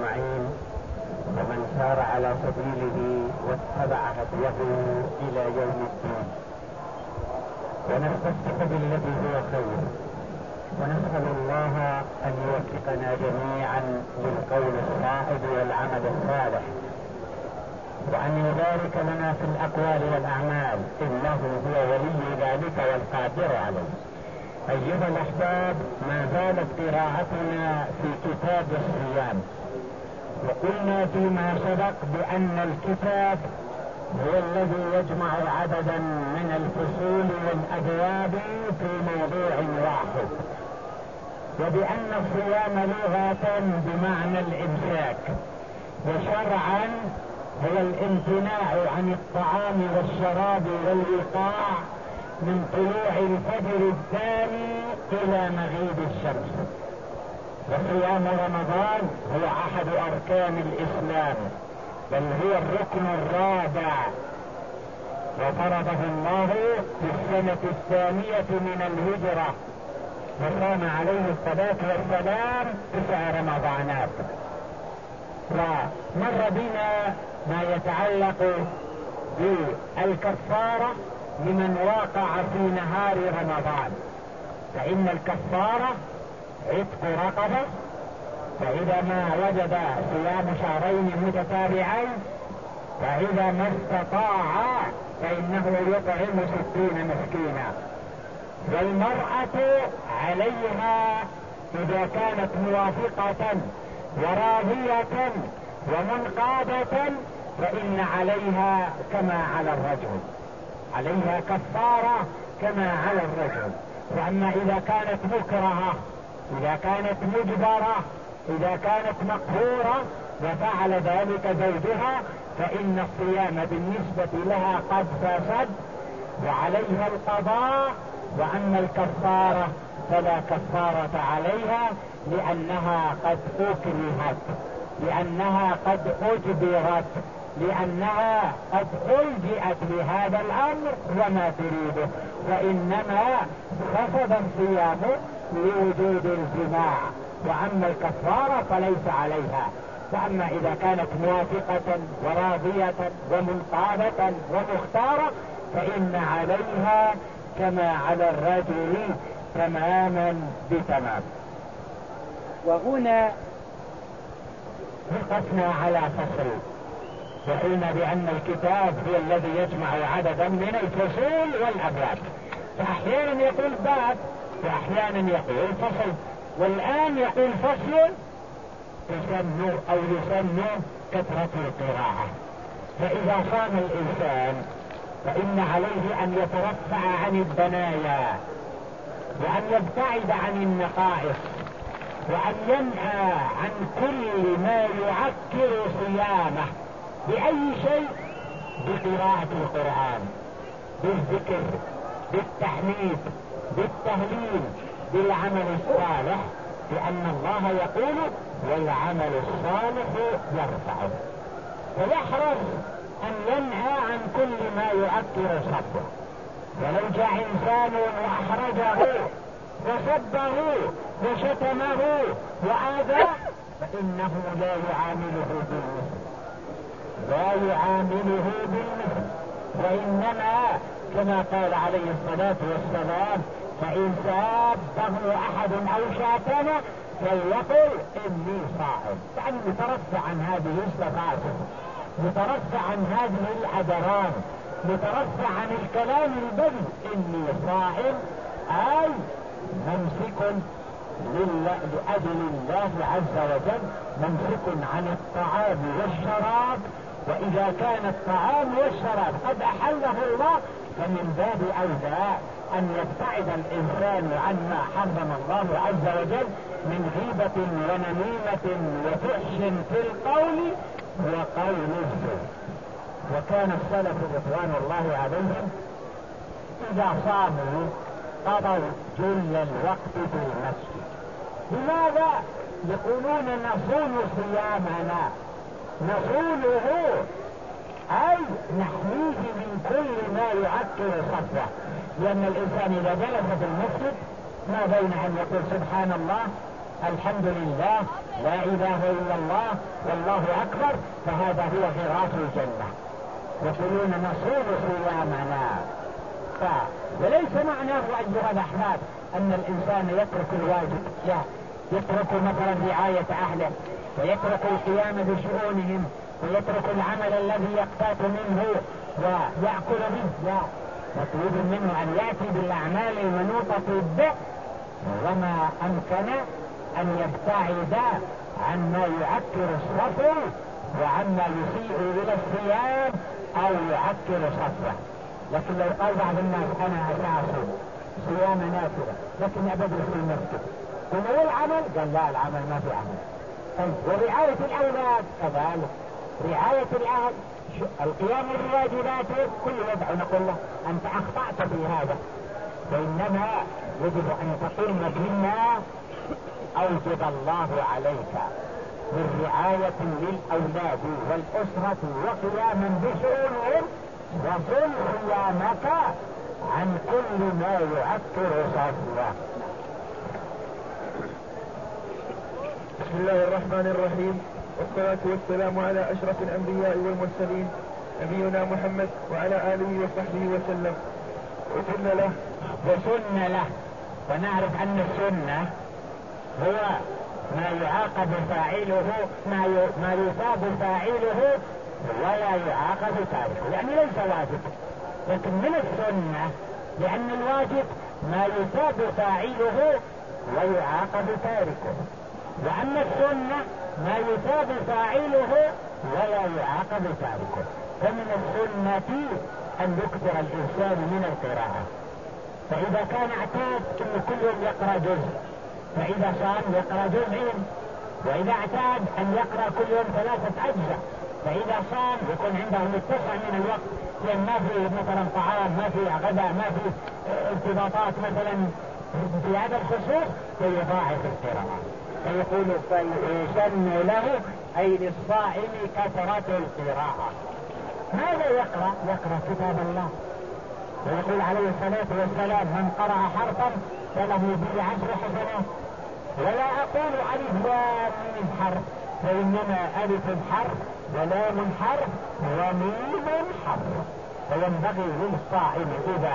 أجمعين ومن سار على سبيله واتبع هديه إلى يوم الدين. ونستفتح بالذي هو خير، ونسأل الله أن يوفقنا جميعا للقول الصائب والعمل الصالح، وأن يبارك لنا في الأقوال والأعمال، إنه هو ولي ذلك والقادر عليه. أيها الأحباب، ما زالت قراءتنا في كتاب الصيام، وقلنا فيما سبق بأن الكتاب هو الذي يجمع عددا من الفصول والأبواب في موضوع واحد، وبأن الصيام لغة بمعنى الإمساك، وشرعا هو الامتناع عن الطعام والشراب والوقاع من طلوع الفجر الثاني إلى مغيب الشمس. وصيام رمضان هو أحد أركان الإسلام، بل هو الركن الرابع، وفرضه الله في السنة الثانية من الهجرة، وصام عليه الصلاة والسلام 9 رمضانات. ومر بنا ما يتعلق بالكفارة لمن واقع في نهار رمضان، فإن الكفارة عتق رقبة، فإذا ما وجد صيام شهرين متتابعين، فإذا ما استطاع فإنه يطعم 60 مسكينا. والمرأة عليها إذا كانت موافقة وراضية ومنقادة فإن عليها كما على الرجل، عليها كفارة كما على الرجل. وأما إذا كانت مكرهة، إذا كانت مجبرة، إذا كانت مقهورة وفعل ذلك زوجها، فإن الصيام بالنسبة لها قد فسد وعليها القضاء. وأما الكفارة فلا كفارة عليها، لأنها قد أكرهت، لأنها قد أجبرت، لأنها قد ألجئت لهذا الأمر وما تريده، وإنما فسد الصيام لوجود الجماع. وأما الكفارة فليس عليها. وأما إذا كانت موافقة وراضية ومنقادة ومختارة فإن عليها كما على الرجل تماما بتمام. وهنا وقفنا على فصل، وقلنا بأن الكتاب هو الذي يجمع عددا من الفصول والأبواب، فأحيانا يقول باب وأحيانا يقول فصل، والآن يقول فصل يسن كثرة القراءة. فإذا صام الإنسان فإن عليه أن يترفع عن الدنايا، وأن يبتعد عن النقائص، وأن ينهى عن كل ما يعكر صيامه بأي شيء، بقراءة القرآن، بالذكر، بالتحميد، بالتهليل، بالعمل الصالح، لأن الله يقول والعمل الصالح يرفعه. فيحرص أن ينهى عن كل ما يؤثر صبه. ولو جاء إنسان وأحرجه وصبه وشتمه وآذاه فإنه لا يعامله بالمثل، لا يعامله بالمثل، وإنما كما قال عليه الصلاة والسلام: فإن سابه أحد أو شاتمه فليقل إني صائم. يعني مترفع عن هذه السفاسف، مترفع عن هذه الأدران، مترفع عن الكلام البذل، إني صائم، أي ممسك لأجل الله عز وجل، ممسك عن الطعام والشراب. وإذا كان الطعام والشراب قد أحله الله فمن باب أولى أن يبتعد الإنسان عما حرم الله عز وجل من غيبة ونميمة وفحش في القول وقول الزور. وكان السلف رضوان الله عليهم إذا صاموا قضوا جل الوقت في المسجد. لماذا؟ يقولون نصون صيامنا، نصونه أي نحميه من كل ما يعكر صفوه. لأن الإنسان إذا جلس في المسجد ما بين أن يقول سبحان الله الحمد لله لا إله إلا الله والله أكبر، فهذا هو غراس الجنة. يقولون نصوم صيامنا. وليس معناه أيها الأحباب أن الإنسان يترك الواجب، لا، يترك مثلا رعاية أهله ويترك القيام بشؤونهم ويترك العمل الذي يقتات منه ويأكل منه، لا، مطلوب منه أن يأتي بالأعمال المنوطة به، وما أمكن أن يبتعد عما يعكر الصفر وعما يسيء إلى الصيام أو يعكر صفه. لكن لو قال بعض الناس أنا أساسا صيام نافلة لكن أبدأ في المسجد، وما العمل؟ قال لا، العمل ما في عمل. طيب ورعاية الأولاد كذلك، رعاية الأهل، القيام بالواجبات، كل يدعو نقول له أنت أخطأت في هذا، وإنما يجب أن تقوم بما أوجب الله عليك من رعاية للأولاد والأسرة وقياما بشؤونهم، وصل صيامك عن كل ما يعكر صفوه. بسم الله الرحمن الرحيم، والصلاة والسلام على أشرف الأنبياء والمرسلين نبينا محمد وعلى آله وصحبه وسلم. وسن له، ونعرف أن السنة هو ما يعاقب فاعله، ما يثاب فاعله ولا يعاقب تاركه، يعني ليس واجب، لكن من السنة، لأن الواجب ما يثاب فاعله ويعاقب تاركه، وأما السنة ما يثاب فاعله ولا يعاقب تاركه. فمن السنة أن يكثر الإنسان من القراءة، فإذا كان اعتاد أن كل يوم يقرأ جزء، فإذا صام يقرأ جزئين، وإذا اعتاد أن يقرأ كل يوم 3 أجزاء، فإذا صام يكون عنده متسع من الوقت، لأن ما في مثلا طعام، ما في غداء، ما في ارتباطات مثلا في هذا الخصوص، فيضاعف القراءة. فيقول فيسن له أي للصائم كثرة القراءة. ماذا يقرأ؟ يقرأ كتاب الله، ويقول عليه الصلاة والسلام من قرأ حرفا فله به 10 حسنات. ولا أقول ألف لام من حرف، فإنما ألف حرف ولام حرف وميم حرف. فينبغي للصائم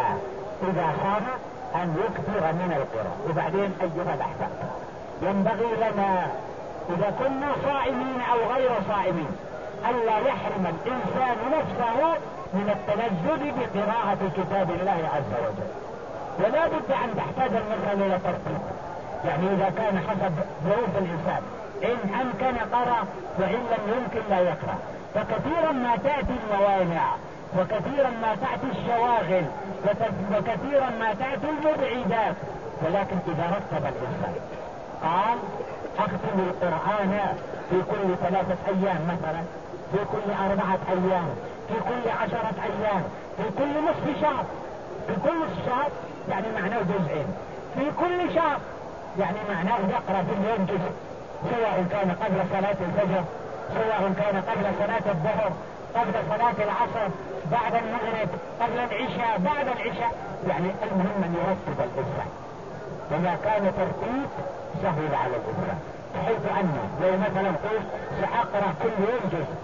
إذا صام أن يكثر من القراءة. وبعدين أيها الأحباب، ينبغي لنا إذا كنا صائمين أو غير صائمين ألا يحرم الإنسان نفسه من التلذذ بقراءة كتاب الله عز وجل، ولا بد أن تحتاج المسألة إلى ترتيب. يعني إذا كان حسب ظروف الإنسان إن أمكن قرأ، وإن لم يمكن لا يقرأ. فكثيرا ما تأتي الموانع، وكثيرا ما تأتي الشواغل، وكثيرا ما تأتي المبعدات، ولكن إذا رتب الإنسان قال أختم القرآن في كل 3 أيام مثلا، في كل 4 أيام، في كل 10 أيام، في كل نصف شهر، في كل نصف شهر يعني معناه جزئين، في كل شهر يعني معناه يقرأ في اليوم جزء، سواء كان قبل صلاة الفجر، سواء كان قبل صلاة الظهر، قبل صلاة العصر، بعد المغرب، قبل العشاء، بعد العشاء، يعني المهم أن يرتب الإنسان. وما كان ترتيب سهل على الإنسان، بحيث أنه لو مثلا قلت سأقرأ كل يوم جزء،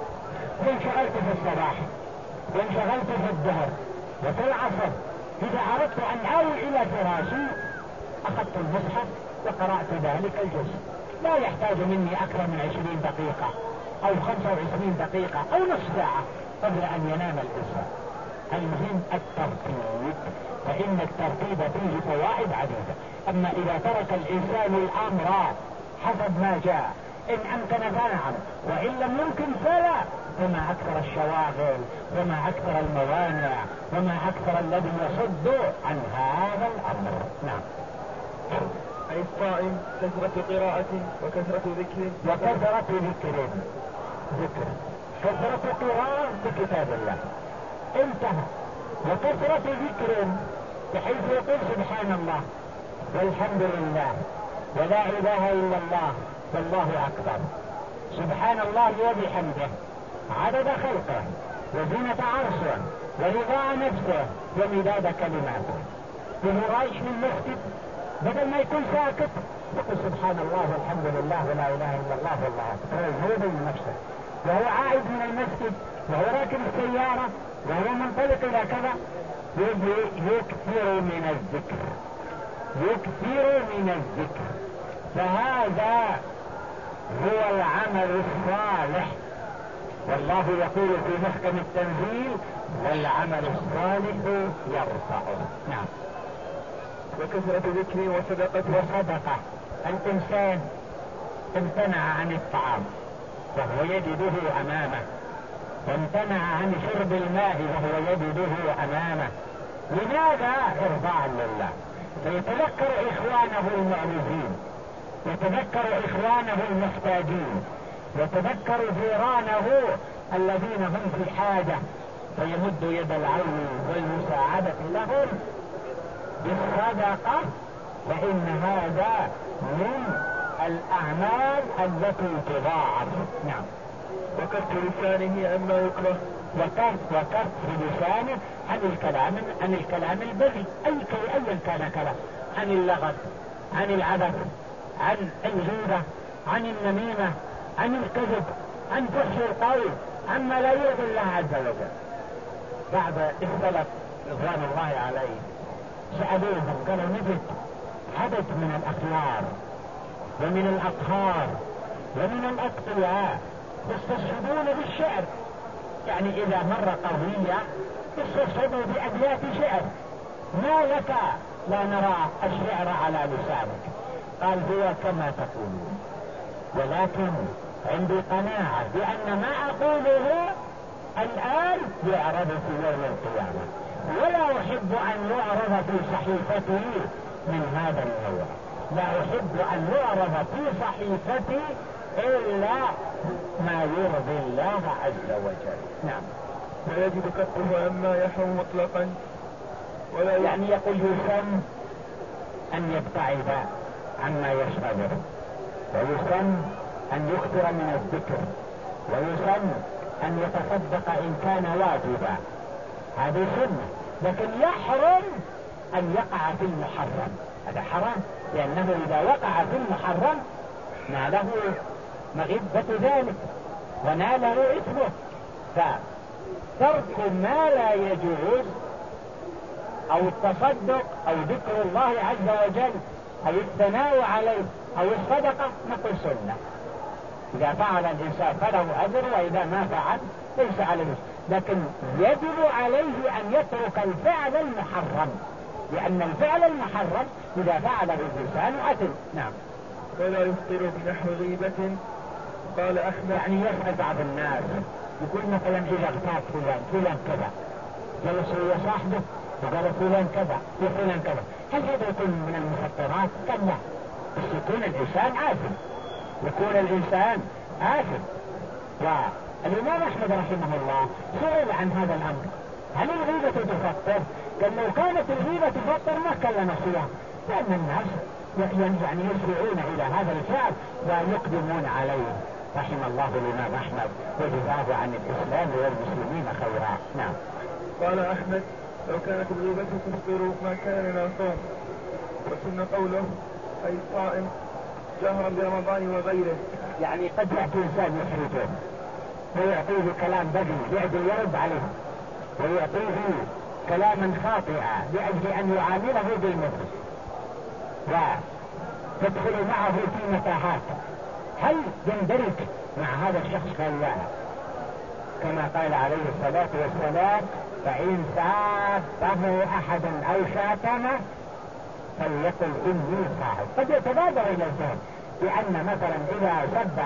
وانشغلت في الصباح وانشغلت في الظهر وفي العصر، إذا أردت أن أعود إلى فراشي أخذت المصحف وقرأت ذلك الجزء، لا يحتاج مني أكثر من 20 دقيقة أو 25 دقيقة أو نصف ساعة قبل أن ينام الإنسان. المهم الترتيب، فإن الترتيب فيه فوائد عديدة. أما إذا ترك الإنسان الأمر حسب ما جاء، إن أمكن فنعم، وإن لم يمكن فلا، وما أكثر الشواغل، وما أكثر الموانع، وما أكثر الذي يصد عن هذا الأمر. نعم. أي الصائم كثرة قراءة وكثرة ذكر كثرة قراءة بكتاب الله انتهى، وكثرة ذكر بحيث يقول سبحان الله والحمد لله ولا إله إلا الله والله أكبر، سبحان الله وبحمده عدد خلقه وزنة عرشه ورضاء نفسه ومداد كلماته. وهو رايش من المسجد بدل ما يكون ساكت يقول سبحان الله والحمد لله ولا اله الا الله والله اكبر، هو بين نفسه وهو عائد من المسجد وهو راكب السيارة وهو منطلق الى كذا، يكثر من الذكر، يكثر من الذكر. فهذا هو العمل الصالح، والله يقول في محكم التنزيل والعمل الصالح يرفعه. نعم. وكثرة ذكر وصدقة. الإنسان امتنع عن الطعام وهو يجده أمامه، وامتنع عن شرب الماء وهو يجده أمامه. لماذا؟ إرضاء لله. فيتذكر إخوانه المعوزين، يتذكر إخوانه المحتاجين، يتذكر جيرانه الذين هم في حاجة، فيمد يد العون والمساعدة لهم بالصدقة، فإن هذا من الأعمال التي تضاعف. نعم. وكف لسانه عما يكره. وكف لسانه عن الكلام البذيء، أيا كان كلام، عن اللغط، عن العبث، عن الغيبة، عن النميمة، عن الكذب، عن فحش القول، عما لا يرضي الله عز وجل. بعد السلف رضوان الله عليه سألوهم قالوا نجد عدد من الأخيار ومن الأطهار ومن الأتقياء يستشهدون بالشعر، يعني إذا مر قضية يستشهدوا بأبيات شعر، ما لك لا نرى الشعر على لسانك؟ قال هو كما تقولون، ولكن عندي قناعة بأن ما أقوله الآن يعرض في يوم القيامة، ولا أحب أن يعرض في صحيفتي من هذا النوع، لا أحب أن يعرض في صحيفتي إلا ما يرضي الله عز وجل. نعم. ويجب كفه عما يحرم مطلقا، ولا يعني يقول يسن أن يبتعد عما يشغله، ويسن أن يكثر من الذكر، ويسن أن يتصدق إن كان واجبا، هذه سنة. لكن يحرم أن يقع في المحرم، هذا حرام، لأنه إذا وقع في المحرم ناله مغبة ذلك وناله إثمه. فترك ما لا يجوز أو التصدق أو ذكر الله عز وجل أو الثناء عليه أو الصدقة نقول سنة، إذا فعل الإنسان فله أجر، وإذا ما فعل ليس عليه. لكن يجب عليه أن يترك الفعل المحرم، لأن الفعل المحرم إذا فعله الإنسان أثم. نعم. ولا يفطر بنحو غيبة. قال أحمد. يعني يسأل بعض الناس يقول مثلا إذا اغتاب فلان كذا، جلس هو صاحبه وقال فلان كذا وفلان كذا، هل هذا يكون من المفطرات؟ قال لا، بس يكون الإنسان آثم، يكون الإنسان آثم. والإمام أحمد رحمه الله سئل عن هذا الأمر، هل الغيبة تفطر؟ قال لو كانت الغيبة تفطر ما كان صيام، لأن الناس يعني يسرعون إلى هذا الفعل ويقدمون عليه. رحم الله الإمام أحمد وجزاه عن الإسلام والمسلمين خيرا. نعم. قال أحمد لو كانت الغيبة تفطر ما كان لنا صوم. وسن قوله أي صائم جهرا برمضان وغيره. يعني قد يأتي إنسان يحرجه ويعطيه كلام بدي لأجل يرد عليه، ويعطيه كلاما خاطئا لأجل أن يعامله بالمثل، وتدخل معه في متاهات. هل يندرج مع هذا الشخص؟ قال لا، كما قال عليه الصلاة والسلام فإن سابه أحد أو شاتمه فليقل إني صائم. قد يتبادر إلى الذهن بأن مثلا إذا سب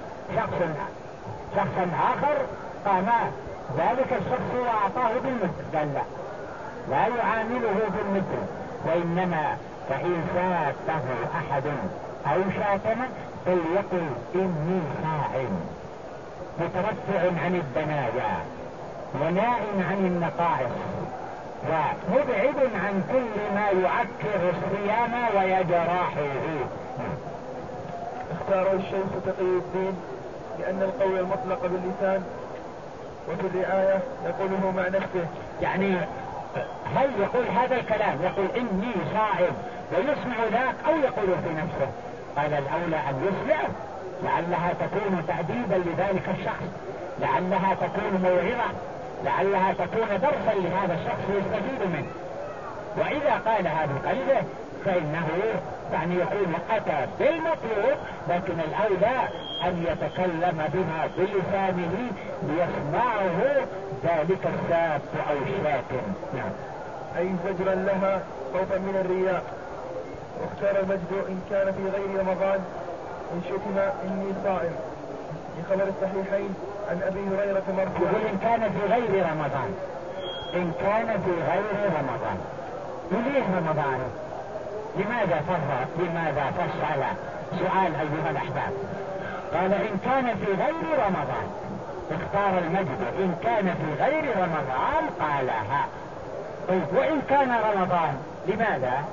شخصا آخر قام ذلك الشخص وأعطاه بالمثل، قال لا، لا يعامله بالمثل، وإنما فإن سابه أحد أو شاتمه فليقل إني صائم، مترفع عن الدنايا وناء عن النقائص ومبعد عن كل ما يعكر الصيام ويجراحه. اختاره الشيخ تقي الدين لأن القول المطلق باللسان وفي الرعاية يقوله مع نفسه. يعني هل يقول هذا الكلام، يقول إني صائم ويسمع ذاك، أو يقول في نفسه؟ قال الأولى أن يسمع، لعلها تكون تأديبا لذلك الشخص، لعلها تكون موعظة، لعلها تكون درسا لهذا الشخص يستفيد منه. وإذا قالها بقلبه فإنه يعني يكون أتى بالمطلوب، لكن الأولى أن يتكلم بها بلسانه ليسمعه ذلك الساب أو الشاكر. نعم. أي زجرا لها خوفا من الرياء. واختار المجد إن كان في غير رمضان إن شتم إني صائم، بخبر الصحيحين عن أبي هريرة مرفوعا. يقول إن كان في غير رمضان، إن كان في غير رمضان. وليه رمضان؟ لماذا فصل سؤال أيها الأحباب؟ قال إن كان في غير رمضان، اختار المجد إن كان في غير رمضان قالها. طيب وإن كان رمضان لماذا؟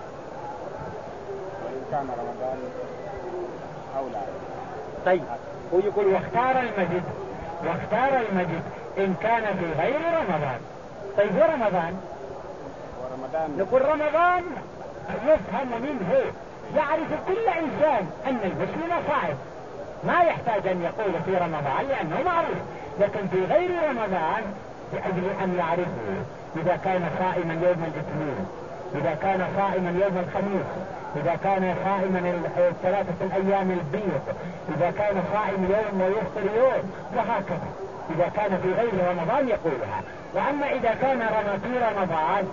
وإن كان رمضان أولى. طيب ويقول واختار المجد إن كان في غير رمضان. طيب ورمضان؟ نقول رمضان يفهم منه، يعرف كل إنسان أن المسلم صائم، ما يحتاج أن يقول في رمضان لأنه معروف. لكن في غير رمضان لأجل أن يعرفه إذا كان صائما يوم الاثنين، إذا كان صائما يوم الخميس، إذا كان صائما الثلاثة الأيام البيض، إذا كان صائم يوم ويفطر يوم، وهكذا. إذا كان في غير رمضان يقولها. وأما إذا كان في رمضان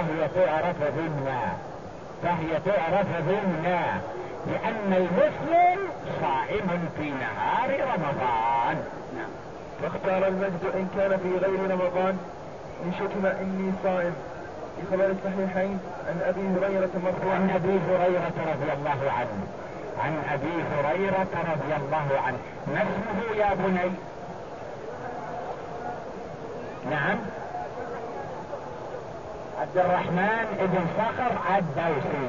فهي تعرف ضمنا لأن المسلم صائم في نهار رمضان. نعم. واختار المجد إن كان في غير رمضان إن شتم إني صائم، بخبر الصحيحين عن أبي هريرة مرفوعا. عن أبي هريرة رضي الله عنه، عن أبي هريرة رضي الله عنه. ما اسمه يا بني؟ نعم، عبد الرحمن بن صخر الدوسي.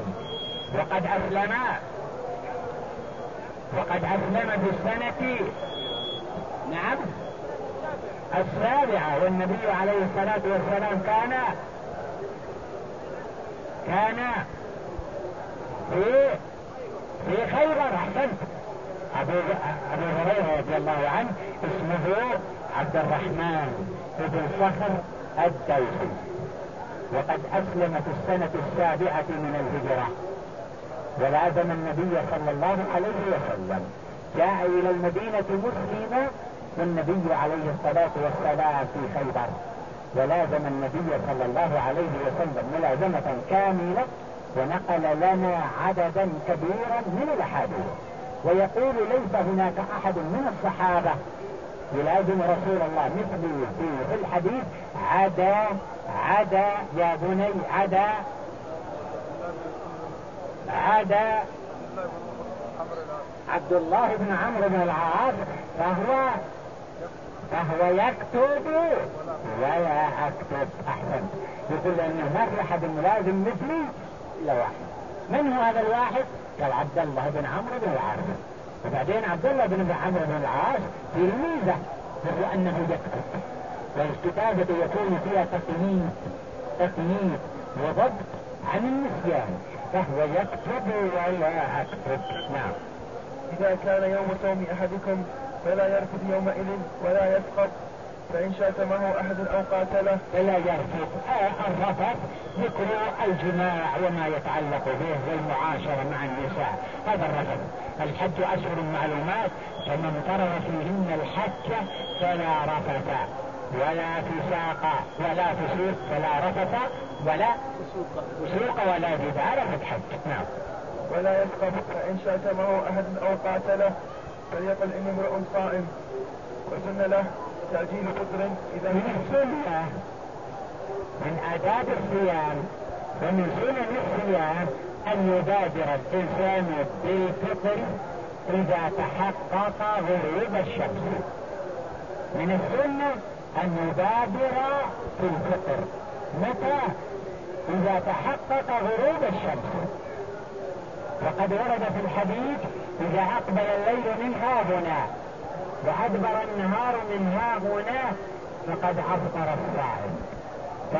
وقد أسلم في السنة نعم 7، والنبي عليه الصلاة والسلام كان في خيبر. أحسنت. أبو هريرة رضي الله عنه اسمه عبد الرحمن بن صخر الدوسي، وقد أسلم في السنة 7 من الهجرة، ولازم النبي صلى الله عليه وسلم، جاء إلى المدينة مسلما والنبي عليه الصلاة والسلام في خيبر، ولازم النبي صلى الله عليه وسلم ملازمة كاملة، ونقل لنا عددا كبيرا من الأحاديث، ويقول ليس هناك أحد من الصحابة يلازم رسول الله مثله في الحديث عدا يا بني عدا عبد الله بن عمرو بن العاص، فهو يكتب ولا أكتب. أحسن. يقول أنه ما في أحد ملازم مثلي إلا واحد. من هو هذا الواحد؟ قال عبد الله بن عمرو بن العاص. وبعدين عبد الله بن عمرو بن العاص في الميزة وهو أنه يكتب، والكتابة يكون فيها تقييد وضبط عن النسيان، فهو يكتب ولا أكتب. نعم. إذا كان يوم صوم أحدكم فلا يرفض يومئذ ولا يسخط، فإن شاتمه أحد أو قاتله فلا يرفض. الرفض ذكر الجماع وما يتعلق به والمعاشرة مع النساء، هذا الرفض. الحج أشهر معلومات، فمن فرض فيهن الحج فلا رفث ولا فساق ولا فسوق، فلا رفث ولا فسوق ولا جدال في الحج. نعم. ولا يسخط، فإن شاتمه أحد أو قاتله فليقل إني امرؤ صائم. وسن له تأجيل فطر إذا من السنة من آداب الصيام ومن سنن الصيام أن يبادر الإنسان بالفطر إذا تحقق غروب الشمس. من السنة أن يبادر في الفطر متى؟ إذا تحقق غروب الشمس. وقد ورد في الحديث إذا أقبل الليل من هاهنا وأدبر النهار من هاهنا فقد أفطر الصائم.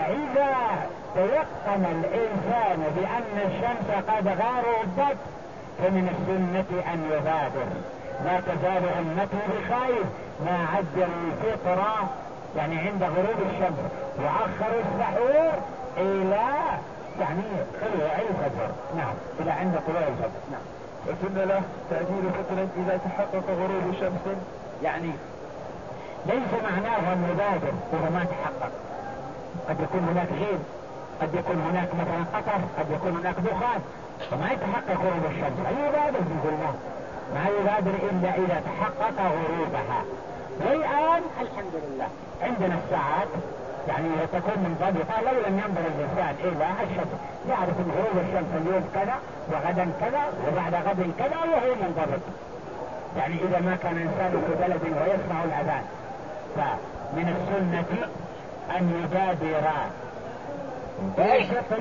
فإذا تيقن الإنسان بأن الشمس قد غربت فمن السنة أن يبادر. لا تزال أمته بخير ما عجل الفطرة يعني عند غروب الشمس، وأخر السحور إلى يعني طلوع الفجر. نعم، إلى عند طلوع الفجر. نعم. وسن له تأجيل فطر إذا تحقق غروب شمس، يعني ليس معناه أن يبادر وهو ما تحقق. قد يكون هناك غيم، قد يكون هناك مثلا قطر، قد يكون هناك دخان، فما يتحقق غروب الشمس. لا يبادر في الظلمات، ما يبادر إلا إذا تحقق غروبها. والآن الحمد لله عندنا الساعات يعني تكون منضبطة. لو لم ينظر الإنسان إلى الشمس يعرف أن غروب الشمس اليوم كذا وغدا كذا وبعد غد كذا وهو منضبط. يعني إذا ما كان إنسان في بلد ويسمع الأذان، فمن السنة أن يبادر بالفطر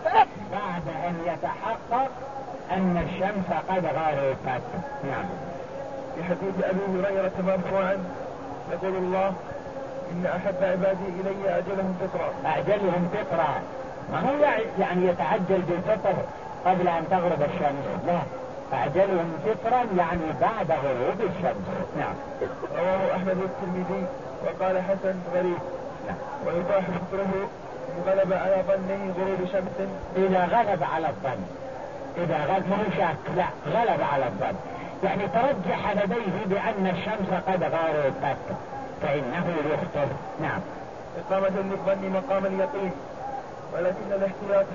بعد أن يتحقق أن الشمس قد غربت. نعم. في حديث أبي هريرة مرفوعا يقول الله: إن أحب عبادي إلي أجلهم فطرا. أجلهم فطرا، ما هو يعني يتعجل بالفطر قبل أن تغرب الشمس، لا، أعجلهم فطرا يعني بعد غروب الشمس. نعم. رواه أحمد والترمذي وقال حسن غريب. نعم. ويباح فطره إن غلب على ظنه غروب شمس. إذا غلب على الظن، إذا غلب ما هو شاك، لا، غلب على الظن يعني ترجح لديه بأن الشمس قد غربت فإنه يفطر. نعم. إقامة للظن مقام اليقين، ولكن الاحتياط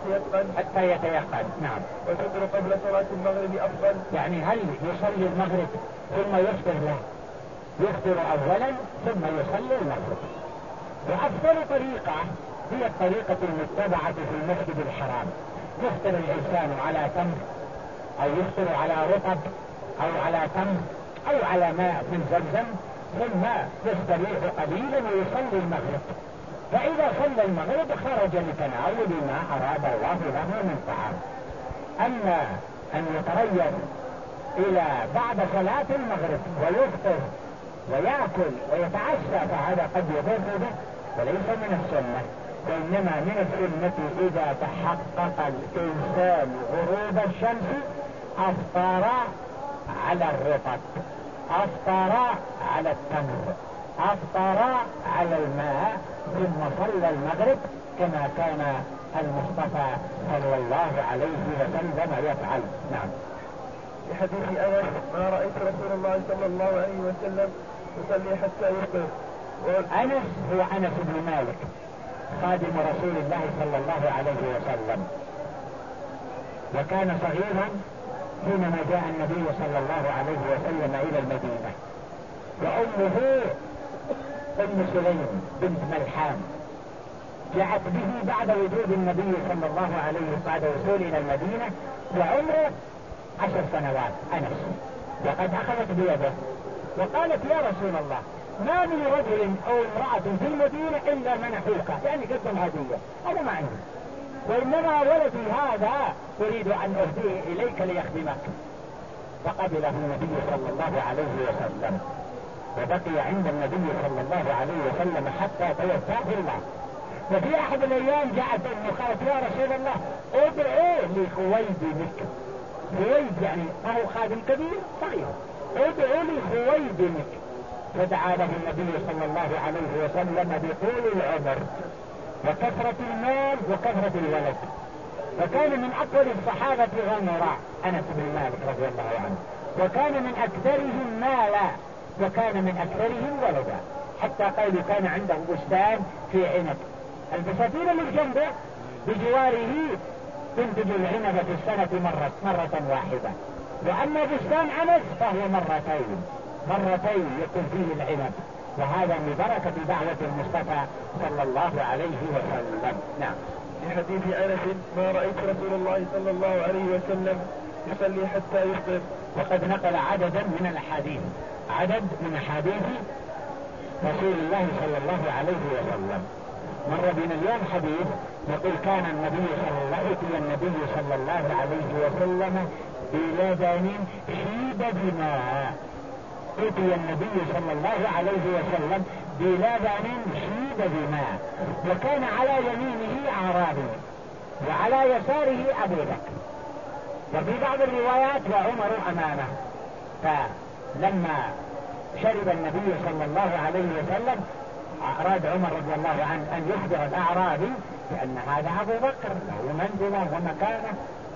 حتى يتيقن. نعم. والفطر قبل صلاة المغرب أفضل. يعني هل يصلي المغرب ثم يفطر؟ لا، يفطر أولا ثم يصلي المغرب. وأفضل طريقة هي الطريقة المتبعة في المسجد الحرام. يفطر الإنسان على تمر، أو يفطر على رطب، أو على تمر، أو على ماء من زمزم، ثم يستريح قليلا ويصلي المغرب. فإذا صلى المغرب خرج لتناول ما أراد الله له من طعام. أما أن يتريث إلى بعد صلاة المغرب ويفطر ويأكل ويتعشى فهذا قد يضر به وليس من السنة. وإنما من السنة إذا تحقق الإنسان غروب الشمس أفطر على الرطب، أفطر على التمر، أفطر على الماء، ثم صلى المغرب كما كان المصطفى صلى الله عليه وسلم يفعل. نعم. في حديث أنس: ما رأيت رسول الله صلى الله عليه وسلم يصلي حتى يفطر. أنس هو أنس بن مالك خادم رسول الله صلى الله عليه وسلم، وكان صغيرا حينما جاء النبي صلى الله عليه وسلم إلى المدينة، وأمه أم سليم بنت ملحان جاءت به بعد وجود النبي صلى الله عليه وسلم بعد وصول إلى المدينة، وعمره 10 سنوات أنس، وقد أخذت بيده وقالت: يا رسول الله، ما من رجل أو امرأة في المدينة إلا منحوك، يعني قدم هدية، أنا ما عندي، وإنما ولدي هذا أريد أن أهديه إليك ليخدمك. فقبله النبي صلى الله عليه وسلم، وبقي عند النبي صلى الله عليه وسلم حتى توفاه الله. وفي أحد الأيام جاءت أمه قالت: يا رسول الله، ادعو لخويد بك. خويد يعني ما هو خادم كبير صغير، ادعو لخويد بك. فدعا له النبي صلى الله عليه وسلم بطول العمر وكثرة المال وكثرة الولد، وكان من أطول الصحابة غمرا أنس بن مالك رضي الله عنه، وكان من أكثرهم مالا، وكان من أكثرهم ولدا، حتى قالوا كان عنده بستان في عنب، البساتين اللي جنبه بجواره تنتج العنب في السنة مرة واحدة، وأما بستان أنس فهو مرتين يكون فيه العنب، وهذا من بركة دعوة المصطفى صلى الله عليه وسلم. نعم. في حديث أنس: ما رأيت رسول الله صلى الله عليه وسلم يصلي حتى يفطر. وقد نقل عددا من الأحاديث، عدد من أحاديث رسول الله صلى الله عليه وسلم. مر بنا اليوم حديث يقول: كان النبي صلى الله عليه وسلم بلبن شيب بماء. أتي النبي صلى الله عليه وسلم بلبن شيب بماء، وكان على يمينه أعرابي وعلى يساره أبو بكر. وفي بعض الروايات وعمر أمامه. فلما شرب النبي صلى الله عليه وسلم أراد عمر رضي الله عنه أن يخبر الأعرابي بأن هذا أبو بكر له منزلة ومكانة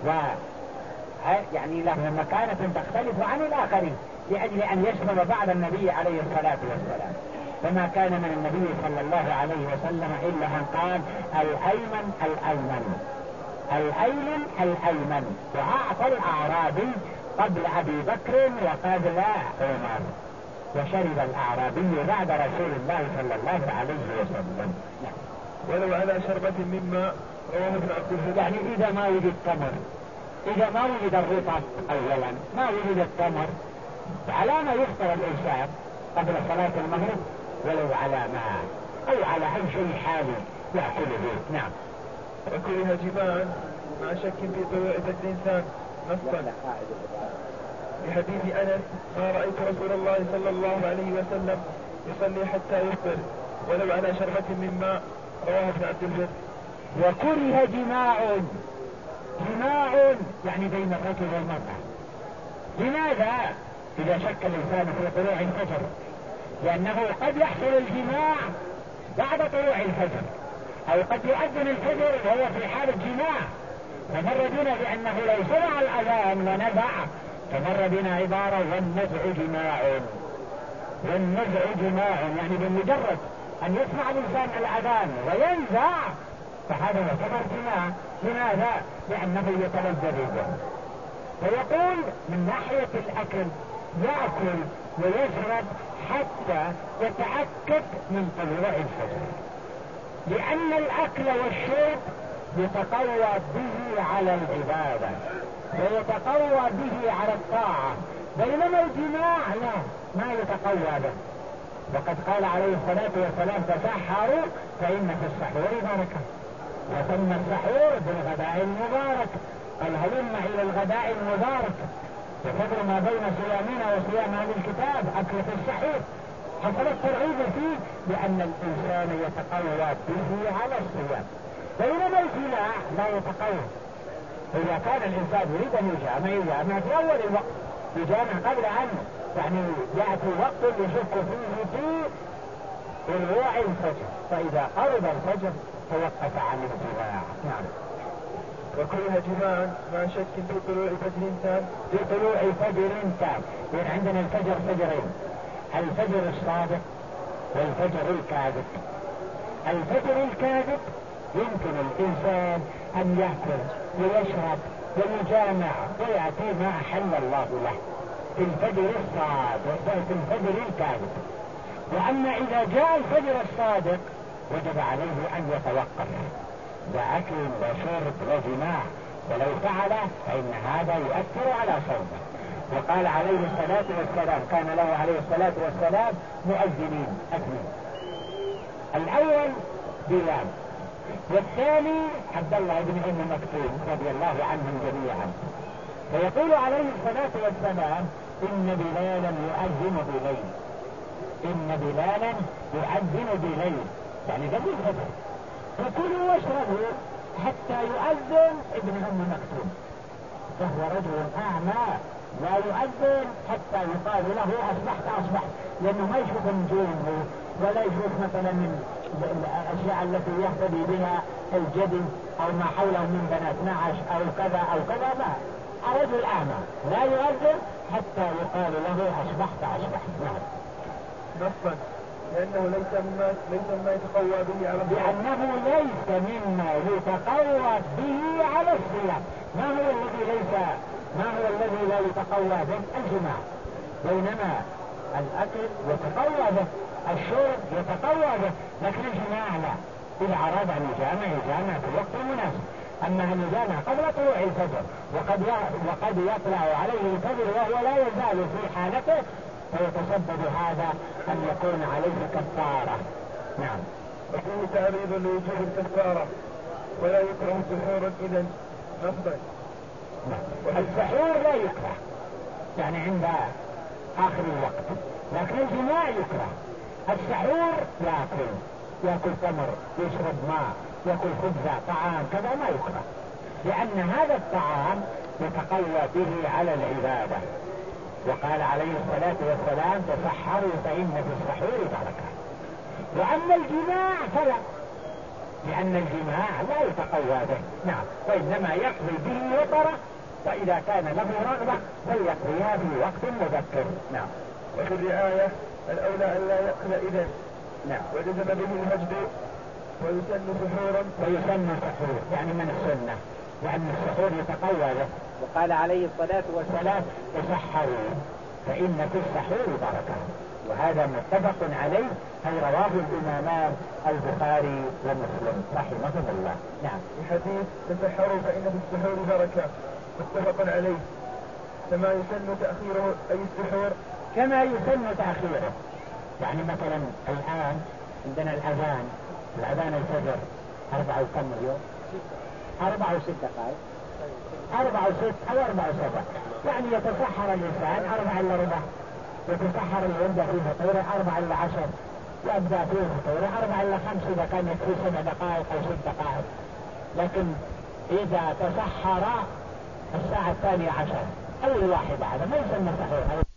يعني له مكانة تختلف عن الآخرين، لأجل أن يشمل بعض النبي عليه الصلاة والسلام. فما كان من النبي صلى الله عليه وسلم إلا أن قال الأيمن الأيمن الأيمن الأيمن، وأعطى الأعرابي قبل أبي بكر وقبل عمر، وشرب الأعرابي بعد رسول الله صلى الله عليه وسلم. ولو على شربة مما رواه ابن عبد الهادي. يعني إذا ما وجد تمر، إذا ما وجد الرطب أولا، ما وجد التمر، على ما يفطر الإنسان قبل صلاة المغرب ولو على ماء أو على أي شيء حالي يأكله. نعم. وكره جماعا مع شك في طلوع الإنسان نصا لحديث أنس ما رأيت رسول الله صلى الله عليه وسلم يصلي حتى يفطر ولو على شربة من ماء، رواه ابن عبد البر. وكره جماع يعني بين الرجل والمرأة. لماذا؟ إذا شك الإنسان في طلوع الفجر، لأنه قد يحصل الجماع بعد طلوع الفجر، أو قد يؤذن الفجر وهو في حالة جماع. فمر بنا بأنه لو سمع الأذان ونزع، فمر بنا عبارة والنزع جماع يعني بمجرد أن يسمع الإنسان الأذان وينزع فهذا يعتبر جماع. لماذا؟ لأنه يتلذذ به. فيقول من ناحية الأكل يأكل ويشرب حتى يتأكد من طلوع الفجر، لأن الأكل والشرب يتقوى به على العبادة ويتقوى به على الطاعة، بينما الجماع لا، ما يتقوى به. وقد قال عليه الصلاة والسلام تسحروا فإن في السحور بركة، وثم السحور بالغداء المبارك، قال هلم إلى الغداء المبارك. وفضل ما بين صيامنا وصيام هذا الكتاب أكل في السحور، حصل الترغيب فيه لأن الإنسان يتقوى به على الصيام، بينما الجماع لا يتقوى. إذا كان الإنسان يريد أن يجامع في أول الوقت، يجامع قبل عنه، يعني يأتي وقت يشك فيه في طلوع الفجر، فإذا قرب الفجر توقف عن الجماع. نعم. وكره جماعا مع شك في طلوع فجر تام. في طلوع فجر تام، يعني عندنا الفجر فجرين، الفجر الصادق والفجر الكاذب. الفجر الكاذب يمكن الإنسان أن يأكل ويشرب ويجامع ويأتي ما أحل الله له في الفجر الصادق، في الفجر الكاذب. وأما إذا جاء الفجر الصادق وجب عليه أن يتوقف، لا أكل لا شرب لا جماع، ولو فعل فإن هذا يؤثر على صومه. وقال عليه الصلاة والسلام، كان له عليه الصلاة والسلام مؤذنين اثنين، الأول بلال والثاني عبد الله بن أم مكتوم رضي الله عنهم جميعا. فيقول عليه الصلاة والسلام إن بلالا يؤذن بليل، إن بلالا يؤذن بليل، يعني قبل الفجر، فكلوا واشربوا حتى يؤذن ابن أم مكتوم، فهو رجل أعمى لا يؤذن حتى يقال له أصبحت، لأنه ما يشوف نجومه ولا يشوف مثلا من الأشياء التي يهتدي بها الجدي أو ما حوله من بنات نعش أو كذا أو كذا، ما رجل أعمى لا يؤذن حتى يقال له أصبحت. نعم. نصا لأنه ليس مما يتقوى به على الصيام. لأنه ليس مما يتقوى به على الصيام. ما هو الذي لا يتقوى به؟ الجماع، بينما الأكل يتقوى به، الشرب يتقوى به، لكن الجماع لا. إذا أراد أن يجامع في الوقت المناسب. أما أن يجامع قبل طلوع الفجر وقد يطلع عليه الفجر وهو لا يزال في حالته، فيتسبب هذا أن يكون عليه كفارة. نعم. وفيه تعريض لوجوب الكفارة ولا يكره سحورا إذا نصبا. السحور لا يكره، يعني عند آخر الوقت، لكن الجماع يكره. السحور يأكل تمر، يشرب ماء، يأكل خبزة، طعام كذا ما يكره، لأن هذا الطعام يتقوى به على العبادة. وقال عليه الصلاة والسلام تسحروا فإن في السحور بركة. وأما الجماع فلا، لأن الجماع لا يتقوى به، نعم، وإنما يقضي به وطره، وإذا كان له رغبة فليقضيها في وقت مبكر. نعم. وفي الرعاية الأولى أن لا يأكل إذن. نعم. وجزم به المجد ويسن سحورا. ويسن سحور يعني من السنة، لأن السحور يتقوى به. وقال عليه الصلاة والسلام تسحروا فإن في السحور بركة، وهذا متفق عليه، أي رواه الإمامان البخاري ومسلم رحمهم الله. نعم. في حديث تسحروا فإن في السحور بركة متفق عليه. كما يسن تأخيره أي السحور، كما يسن تأخيره. يعني مثلا الآن عندنا الأذان الفجر 4 وكم اليوم 4 و6 دقائق 4 و6 أو 4 و7، يعني يتسحر الإنسان 4 إلا ربع، يتسحر اللي يبدأ فيه فطوره 4 إلا 10، يبدأ فيه فطوره 4 إلا 5 إذا كان يكفي 7 دقائق أو 6 دقائق. لكن إذا تسحر الساعة 12 أو 1 هذا ما يسمى سحور.